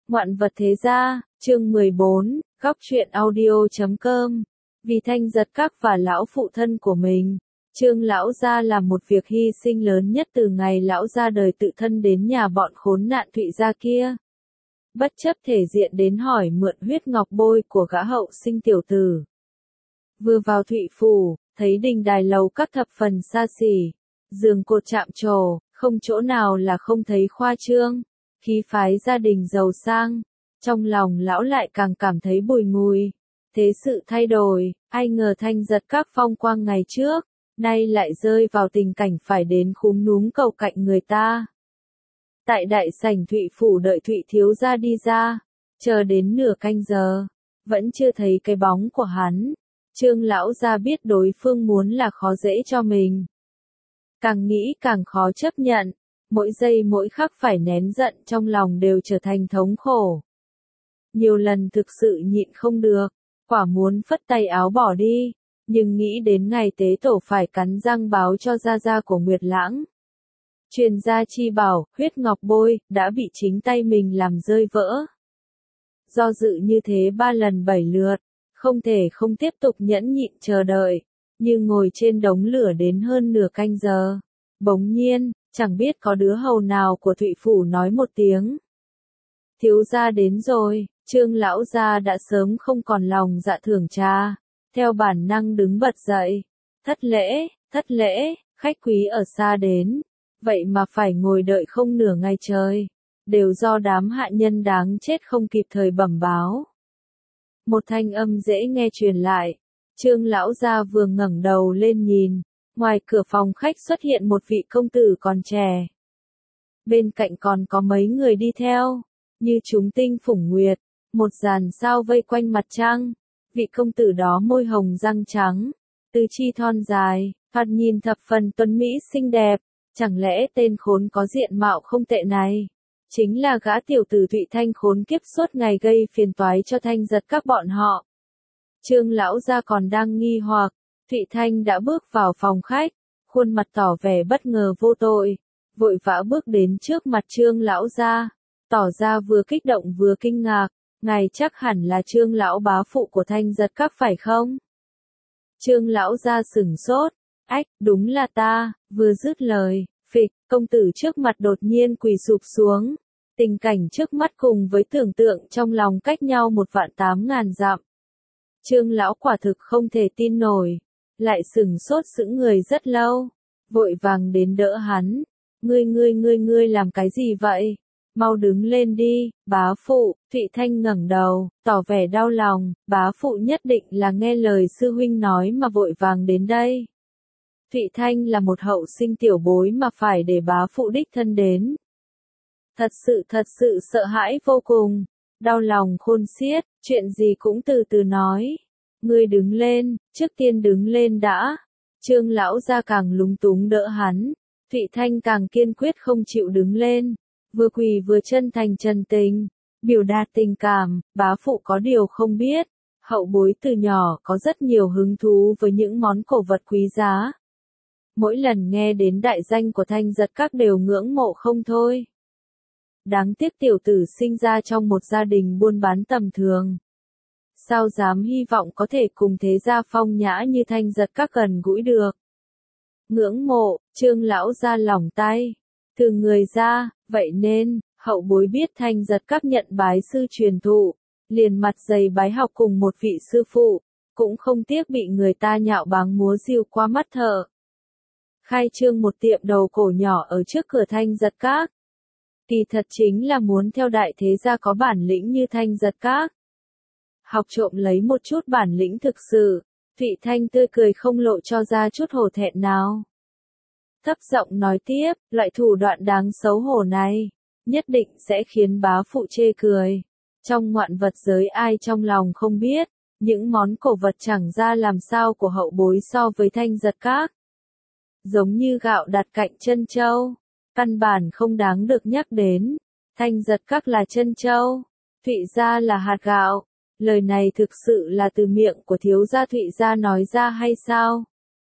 Ngoạn vật thế gia, chương 14, góc truyện audio.com. Vì Thanh Giật Các và lão phụ thân của mình, Trương lão gia làm một việc hy sinh lớn nhất từ ngày lão ra đời, tự thân đến nhà bọn khốn nạn Thụy gia kia. Bất chấp thể diện đến hỏi mượn huyết ngọc bôi của gã hậu sinh tiểu tử. Vừa vào Thụy phủ, thấy đình đài lầu các thập phần xa xỉ, giường cột chạm trổ, không chỗ nào là không thấy khoa trương, khí phái gia đình giàu sang. Trong lòng lão lại càng cảm thấy bùi ngùi. Thế sự thay đổi, ai ngờ Thanh Giật Các phong quang ngày trước, nay lại rơi vào tình cảnh phải đến khúm núm cầu cạnh người ta. Tại đại sảnh Thụy phủ đợi Thụy thiếu gia đi ra, chờ đến nửa canh giờ, vẫn chưa thấy cái bóng của hắn. Trương lão gia biết đối phương muốn là khó dễ cho mình. Càng nghĩ càng khó chấp nhận, mỗi giây mỗi khắc phải nén giận trong lòng đều trở thành thống khổ. Nhiều lần thực sự nhịn không được, quả muốn phất tay áo bỏ đi, nhưng nghĩ đến ngày tế tổ phải cắn răng báo cho gia gia của Nguyệt Lãng. Truyền gia chi bảo, huyết ngọc bôi, đã bị chính tay mình làm rơi vỡ. Do dự như thế 3 lần 7 lượt, không thể không tiếp tục nhẫn nhịn chờ đợi, như ngồi trên đống lửa đến hơn nửa canh giờ. Bỗng nhiên, chẳng biết có đứa hầu nào của Thụy phủ nói một tiếng. Thiếu gia đến rồi. Trương lão gia đã sớm không còn lòng dạ thưởng trà, theo bản năng đứng bật dậy. Thất lễ, khách quý ở xa đến, vậy mà phải ngồi đợi không nửa ngày trời, đều do đám hạ nhân đáng chết không kịp thời bẩm báo. Một thanh âm dễ nghe truyền lại, Trương lão gia vừa ngẩng đầu lên nhìn, ngoài cửa phòng khách xuất hiện một vị công tử còn trẻ. Bên cạnh còn có mấy người đi theo, như chúng tinh phủng nguyệt. Một dàn sao vây quanh mặt trăng, vị công tử đó môi hồng răng trắng, tứ chi thon dài, thoạt nhìn thập phần tuấn mỹ xinh đẹp, chẳng lẽ tên khốn có diện mạo không tệ này, chính là gã tiểu tử Thụy Thanh khốn kiếp suốt ngày gây phiền toái cho Thanh Giật Các bọn họ. Trương lão gia còn đang nghi hoặc, Thụy Thanh đã bước vào phòng khách, khuôn mặt tỏ vẻ bất ngờ vô tội, vội vã bước đến trước mặt Trương lão gia, tỏ ra vừa kích động vừa kinh ngạc. Ngài chắc hẳn là Trương lão bá phụ của Thanh Giật Các phải không? Trương lão gia sửng sốt, ách, đúng là ta. Vừa dứt lời, phịch, công tử trước mặt đột nhiên quỳ sụp xuống. Tình cảnh trước mắt cùng với tưởng tượng trong lòng cách nhau 1.800.000 dặm. Trương lão quả thực không thể tin nổi, lại sửng sốt sững người rất lâu, vội vàng đến đỡ hắn. Ngươi làm cái gì vậy? Mau đứng lên đi, bá phụ. Thụy Thanh ngẩng đầu, tỏ vẻ đau lòng, bá phụ nhất định là nghe lời sư huynh nói mà vội vàng đến đây. Thụy Thanh là một hậu sinh tiểu bối mà phải để bá phụ đích thân đến. Thật sự sợ hãi vô cùng, đau lòng khôn xiết, chuyện gì cũng từ từ nói. Ngươi đứng lên, trước tiên đứng lên đã. Trương lão gia càng lúng túng đỡ hắn, Thụy Thanh càng kiên quyết không chịu đứng lên. Vừa quỳ vừa chân thành trần tình, biểu đạt tình cảm. Bá phụ có điều không biết, hậu bối từ nhỏ có rất nhiều hứng thú với những món cổ vật quý giá. Mỗi lần nghe đến đại danh của Thanh Giật Các đều ngưỡng mộ không thôi. Đáng tiếc tiểu tử sinh ra trong một gia đình buôn bán tầm thường. Sao dám hy vọng có thể cùng thế gia phong nhã như Thanh Giật Các gần gũi được. Ngưỡng mộ, Trương lão gia lỏng tay. Từ người ra, vậy nên, hậu bối biết Thanh Giật Các nhận bái sư truyền thụ, liền mặt dày bái học cùng một vị sư phụ, cũng không tiếc bị người ta nhạo báng múa diêu qua mắt thợ. Khai trương một tiệm đầu cổ nhỏ ở trước cửa Thanh Giật Các. Kỳ thật chính là muốn theo đại thế gia có bản lĩnh như Thanh Giật Các. Học trộm lấy một chút bản lĩnh thực sự, Thụy Thanh tươi cười không lộ cho ra chút hổ thẹn nào. Thấp giọng nói tiếp, loại thủ đoạn đáng xấu hổ này, nhất định sẽ khiến bá phụ chê cười. Trong ngoạn vật giới ai trong lòng không biết, những món cổ vật chẳng ra làm sao của hậu bối so với Thanh Giật Các. Giống như gạo đặt cạnh chân châu, căn bản không đáng được nhắc đến. Thanh Giật Các là chân châu, Thụy gia là hạt gạo. Lời này thực sự là từ miệng của thiếu gia Thụy gia nói ra hay sao?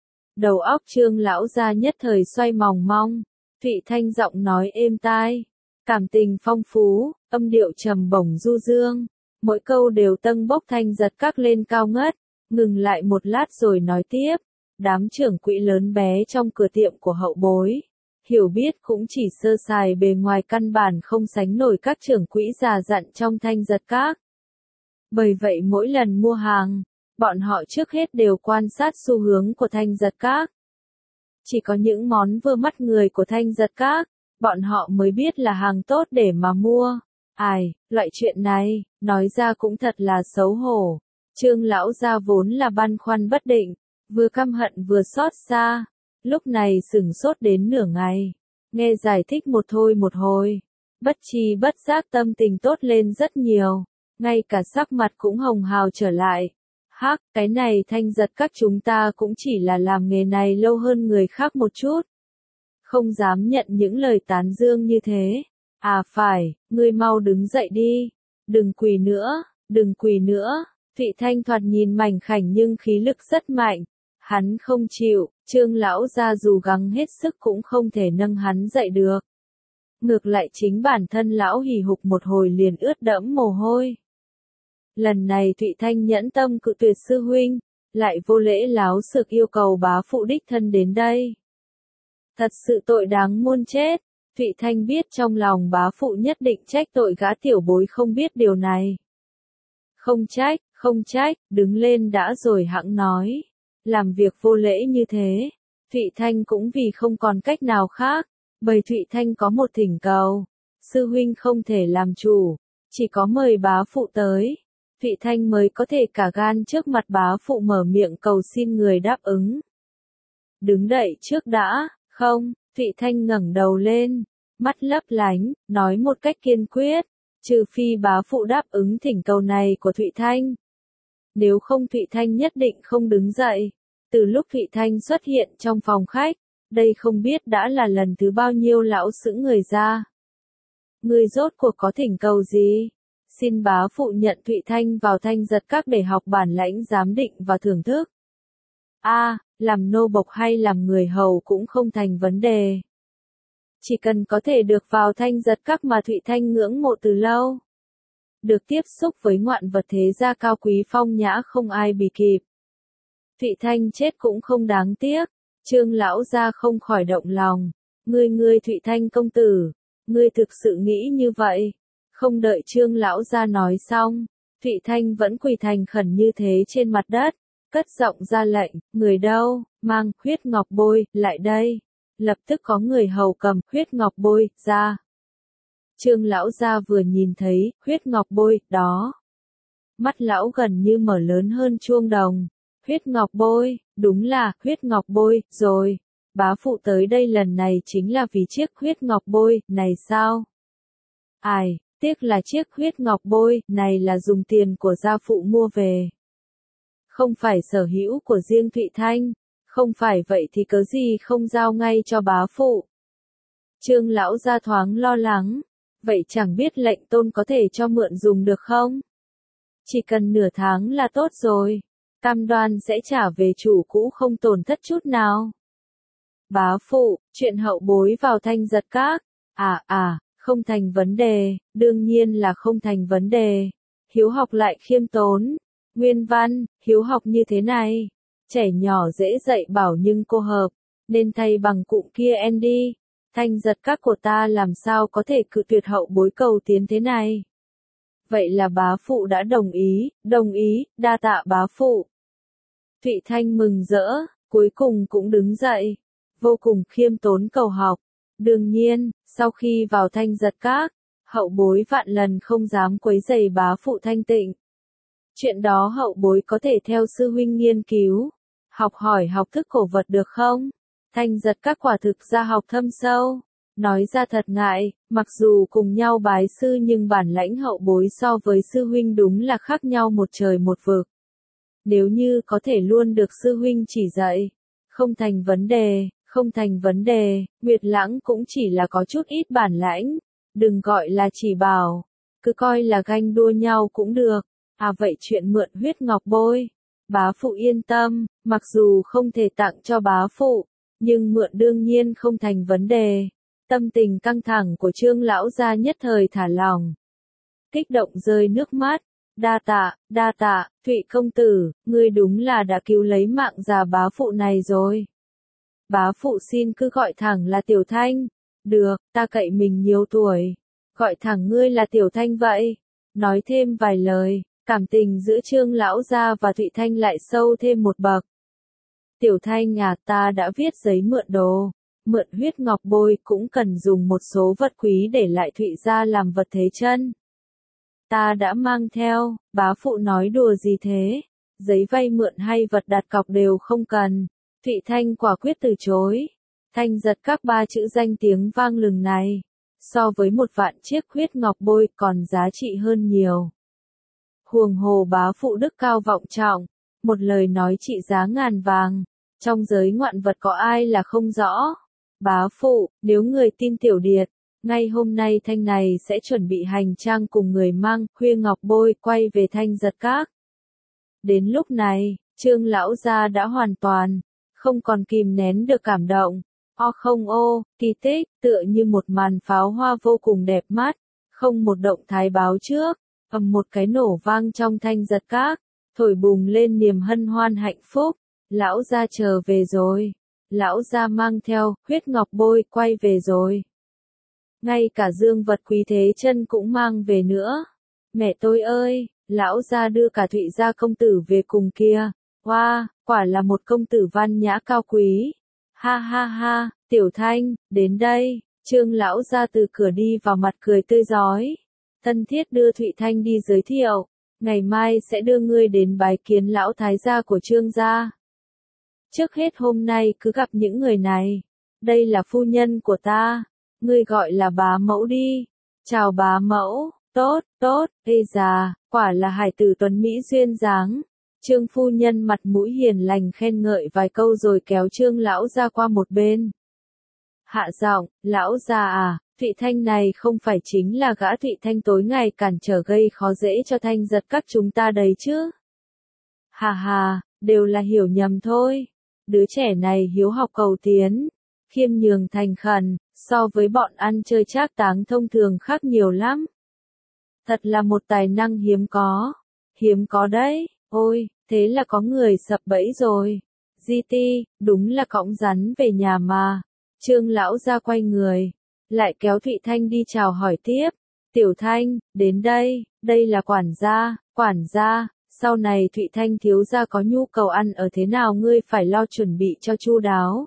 Đầu óc Trương lão gia nhất thời xoay mòng mong, Thụy Thanh giọng nói êm tai, Cảm tình phong phú, âm điệu trầm bổng du dương, mỗi câu đều tâng bốc Thanh Giật Các lên cao ngất, ngừng lại một lát rồi nói tiếp, đám trưởng quỹ lớn bé trong cửa tiệm của hậu bối, hiểu biết cũng chỉ sơ sài bề ngoài, căn bản không sánh nổi các trưởng quỹ già dặn trong Thanh Giật Các. Bởi vậy mỗi lần mua hàng, bọn họ trước hết đều quan sát xu hướng của Thanh Giật Các. Chỉ có những món vừa mắt người của Thanh Giật Các, bọn họ mới biết là hàng tốt để mà mua. Ai, loại chuyện này, nói ra cũng thật là xấu hổ. Trương lão gia vốn là băn khoăn bất định, vừa căm hận vừa xót xa, lúc này sửng sốt đến nửa ngày, nghe giải thích một thôi một hồi, bất tri bất giác tâm tình tốt lên rất nhiều, ngay cả sắc mặt cũng hồng hào trở lại. Hắc, cái này Thanh Giật Các chúng ta cũng chỉ là làm nghề này lâu hơn người khác một chút, không dám nhận những lời tán dương như thế. À phải, ngươi mau đứng dậy đi, đừng quỳ nữa, đừng quỳ nữa. Thụy Thanh thoạt nhìn mảnh khảnh nhưng khí lực rất mạnh, hắn không chịu, Trương lão gia dù gắng hết sức cũng không thể nâng hắn dậy được. Ngược lại chính bản thân lão hì hục một hồi liền ướt đẫm mồ hôi. Lần này Thụy Thanh nhẫn tâm cự tuyệt sư huynh, lại vô lễ láo xược yêu cầu bá phụ đích thân đến đây. Thật sự tội đáng muôn chết. Thụy Thanh biết trong lòng bá phụ nhất định trách tội gã tiểu bối không biết điều này. Không trách, đứng lên đã rồi hẵng nói. Làm việc vô lễ như thế, Thụy Thanh cũng vì không còn cách nào khác, bởi Thụy Thanh có một thỉnh cầu. Sư huynh không thể làm chủ, chỉ có mời bá phụ tới. Thụy Thanh mới có thể cả gan trước mặt bá phụ mở miệng cầu xin người đáp ứng. Đứng đậy trước đã, không, Thụy Thanh ngẩng đầu lên, mắt lấp lánh, nói một cách kiên quyết, trừ phi bá phụ đáp ứng thỉnh cầu này của Thụy Thanh. Nếu không Thụy Thanh nhất định không đứng dậy. Từ lúc Thụy Thanh xuất hiện trong phòng khách, đây không biết đã là lần thứ bao nhiêu lão sững người ra. Người rốt cuộc có thỉnh cầu gì? Xin bá phụ nhận Thụy Thanh vào Thanh Giật Các để học bản lãnh giám định và thưởng thức. Làm nô bộc hay làm người hầu cũng không thành vấn đề. Chỉ cần có thể được vào Thanh Giật Các mà Thụy Thanh ngưỡng mộ từ lâu. Được tiếp xúc với ngoạn vật thế gia cao quý phong nhã không ai bì kịp. Thụy Thanh chết cũng không đáng tiếc. Trương lão gia không khỏi động lòng. Ngươi Thụy Thanh công tử, ngươi thực sự nghĩ như vậy? Không đợi Trương lão gia nói xong, Thụy Thanh vẫn quỳ thành khẩn như thế trên mặt đất, cất giọng ra lệnh, người đâu, mang huyết ngọc bôi, lại đây. Lập tức có người hầu cầm huyết ngọc bôi ra. Trương lão gia vừa nhìn thấy huyết ngọc bôi đó, mắt lão gần như mở lớn hơn chuông đồng. Huyết ngọc bôi, đúng là huyết ngọc bôi rồi. Bá phụ tới đây lần này chính là vì chiếc huyết ngọc bôi này sao? Ai, tiếc là chiếc huyết ngọc bôi này là dùng tiền của gia phụ mua về, không phải sở hữu của riêng Thụy Thanh. Không phải vậy thì cớ gì không giao ngay cho bá phụ? Trương lão gia thoáng lo lắng. Vậy chẳng biết lệnh tôn có thể cho mượn dùng được không? Chỉ cần nửa tháng là tốt rồi. Cam đoan sẽ trả về chủ cũ không tổn thất chút nào. Bá phụ, chuyện hậu bối vào Thanh Giật Các. Không thành vấn đề, đương nhiên là không thành vấn đề. Hiếu học lại khiêm tốn. Nguyên văn, hiếu học như thế này. Trẻ nhỏ dễ dạy bảo nhưng cô hợp, nên thay bằng cụm kia en đi. Thanh Giật Các của ta làm sao có thể cự tuyệt hậu bối cầu tiến thế này? Vậy là bá phụ đã đồng ý, đa tạ bá phụ. Thụy Thanh mừng rỡ, cuối cùng cũng đứng dậy, vô cùng khiêm tốn cầu học. Đương nhiên, sau khi vào Thanh Giật Các, hậu bối vạn lần không dám quấy rầy bá phụ thanh tịnh. Chuyện đó hậu bối có thể theo sư huynh nghiên cứu, học hỏi học thức cổ vật được không? Thanh Giật Các quả thực ra học thâm sâu. Nói ra thật ngại, mặc dù cùng nhau bái sư nhưng bản lãnh hậu bối so với sư huynh đúng là khác nhau một trời một vực. Nếu như có thể luôn được sư huynh chỉ dạy, không thành vấn đề, Nguyệt Lãng cũng chỉ là có chút ít bản lãnh, đừng gọi là chỉ bảo, cứ coi là ganh đua nhau cũng được. Vậy chuyện mượn huyết ngọc bôi, bá phụ yên tâm, mặc dù không thể tặng cho bá phụ, nhưng mượn đương nhiên không thành vấn đề. Tâm tình căng thẳng của Trương lão gia nhất thời thả lỏng. Kích động rơi nước mắt. Đa tạ, Thụy công tử, ngươi đúng là đã cứu lấy mạng già bá phụ này rồi. Bá phụ xin cứ gọi thẳng là Tiểu Thanh. Được, ta cậy mình nhiều tuổi. Gọi thẳng ngươi là Tiểu Thanh vậy. Nói thêm vài lời, cảm tình giữa Trương lão gia và Thụy Thanh lại sâu thêm một bậc. Tiểu Thanh à, ta đã viết giấy mượn đồ. Mượn huyết ngọc bôi cũng cần dùng một số vật quý để lại Thụy gia làm vật thế chân. Ta đã mang theo, bá phụ nói đùa gì thế? Giấy vay mượn hay vật đặt cọc đều không cần. Thụy Thanh quả quyết từ chối. Thanh giật các ba chữ danh tiếng vang lừng này. So với 1.000.000 chiếc huyết ngọc bôi còn giá trị hơn nhiều. Huồng hồ bá phụ đức cao vọng trọng. Một lời nói trị giá ngàn vàng. Trong giới ngoạn vật có ai là không rõ. Bá phụ, nếu người tin Tiểu Điệt, ngay hôm nay Thanh này sẽ chuẩn bị hành trang cùng người mang khuya ngọc bôi quay về Thanh giật các. Đến lúc này, Trương lão gia đã hoàn toàn không còn kìm nén được cảm động. Kỳ tích, tựa như một màn pháo hoa vô cùng đẹp mắt, không một động thái báo trước, một cái nổ vang trong Thanh giật các, thổi bùng lên niềm hân hoan hạnh phúc. Lão gia trở về rồi. Lão gia mang theo huyết ngọc bôi quay về rồi. Ngay cả dương vật quý thế chân cũng mang về nữa. Mẹ tôi ơi, lão gia đưa cả Thụy gia công tử về cùng kia. Wow, quả là một công tử văn nhã cao quý. Ha ha ha, Tiểu Thanh, đến đây. Trương lão gia từ cửa đi vào mặt cười tươi rói. Thân thiết đưa Thụy Thanh đi giới thiệu. Ngày mai sẽ đưa ngươi đến bái kiến lão thái gia của Trương gia. Trước hết hôm nay cứ gặp những người này. Đây là phu nhân của ta. Ngươi gọi là bá mẫu đi. Chào bá mẫu. Tốt, ê già, quả là hải tử tuấn Mỹ duyên dáng. Trương phu nhân mặt mũi hiền lành khen ngợi vài câu rồi kéo Trương lão gia qua một bên. Hạ giọng, lão già à, Thụy Thanh này không phải chính là gã Thụy Thanh tối ngày cản trở gây khó dễ cho Thanh giật các chúng ta đấy chứ. Hà, đều là hiểu nhầm thôi. Đứa trẻ này hiếu học cầu tiến, khiêm nhường thành khẩn, so với bọn ăn chơi trác táng thông thường khác nhiều lắm. Thật là một tài năng hiếm có đấy. Ôi, thế là có người sập bẫy rồi. GT, đúng là cõng rắn về nhà mà. Trương lão ra quay người, lại kéo Thụy Thanh đi chào hỏi tiếp. Tiểu Thanh, đến đây là quản gia. Sau này Thụy Thanh thiếu gia có nhu cầu ăn ở thế nào ngươi phải lo chuẩn bị cho chu đáo.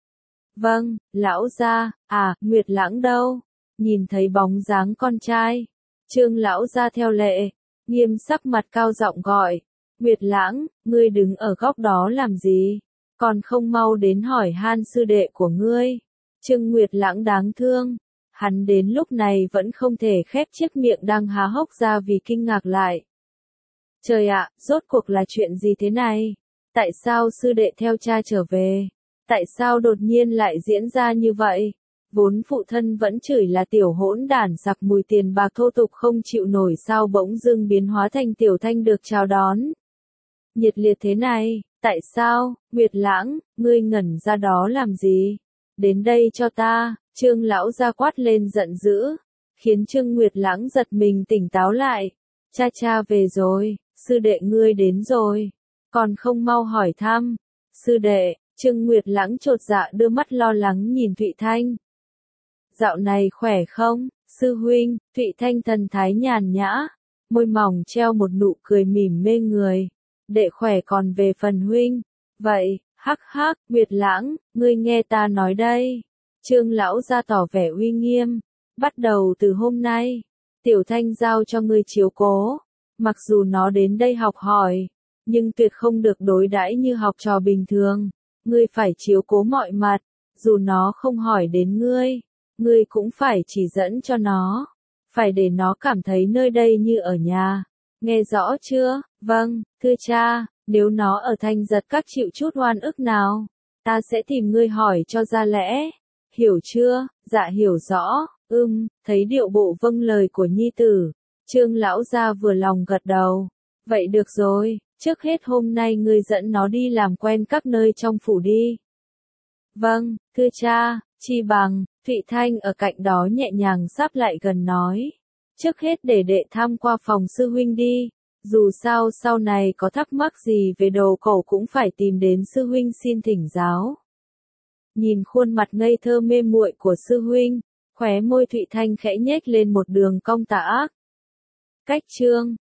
Vâng, lão gia, Nguyệt Lãng đâu? Nhìn thấy bóng dáng con trai. Trương lão gia theo lệ, nghiêm sắc mặt cao giọng gọi. Nguyệt Lãng, ngươi đứng ở góc đó làm gì? Còn không mau đến hỏi han sư đệ của ngươi. Trương Nguyệt Lãng đáng thương. Hắn đến lúc này vẫn không thể khép chiếc miệng đang há hốc ra vì kinh ngạc lại. Trời ạ, rốt cuộc là chuyện gì thế này? Tại sao sư đệ theo cha trở về? Tại sao đột nhiên lại diễn ra như vậy? Vốn phụ thân vẫn chửi là tiểu hỗn đản giặc mùi tiền bạc thô tục không chịu nổi sao bỗng dưng biến hóa thành Tiểu Thanh được chào đón. Nhiệt liệt thế này, tại sao? Nguyệt Lãng, ngươi ngẩn ra đó làm gì? Đến đây cho ta, Trương lão ra quát lên giận dữ, khiến Trương Nguyệt Lãng giật mình tỉnh táo lại. Cha về rồi, sư đệ ngươi đến rồi, còn không mau hỏi thăm. Sư đệ, Trương Nguyệt Lãng chột dạ đưa mắt lo lắng nhìn Thụy Thanh. Dạo này khỏe không, sư huynh? Thụy Thanh thần thái nhàn nhã, môi mỏng treo một nụ cười mỉm mê người. Đệ khỏe còn về phần huynh. Vậy, hắc, Nguyệt Lãng, ngươi nghe ta nói đây. Trương lão ra tỏ vẻ uy nghiêm. Bắt đầu từ hôm nay, Tiểu Thanh giao cho ngươi chiếu cố. Mặc dù nó đến đây học hỏi, nhưng tuyệt không được đối đãi như học trò bình thường. Ngươi phải chiếu cố mọi mặt, dù nó không hỏi đến ngươi cũng phải chỉ dẫn cho nó. Phải để nó cảm thấy nơi đây như ở nhà. Nghe rõ chưa? Vâng, thưa cha, nếu nó ở Thanh giật các chịu chút oan ức nào, ta sẽ tìm ngươi hỏi cho ra lẽ. Hiểu chưa? Dạ hiểu rõ. Thấy điệu bộ vâng lời của nhi tử, Trương lão gia vừa lòng gật đầu. Vậy được rồi, trước hết hôm nay ngươi dẫn nó đi làm quen các nơi trong phủ đi. Vâng, thưa cha, Chi bằng, Thụy Thanh ở cạnh đó nhẹ nhàng sáp lại gần nói. Trước hết để đệ tham qua phòng sư huynh đi, dù sao sau này có thắc mắc gì về đồ cổ cũng phải tìm đến sư huynh xin thỉnh giáo. Nhìn khuôn mặt ngây thơ mê muội của sư huynh, khóe môi Thụy Thanh khẽ nhếch lên một đường cong tà ác. Cách chương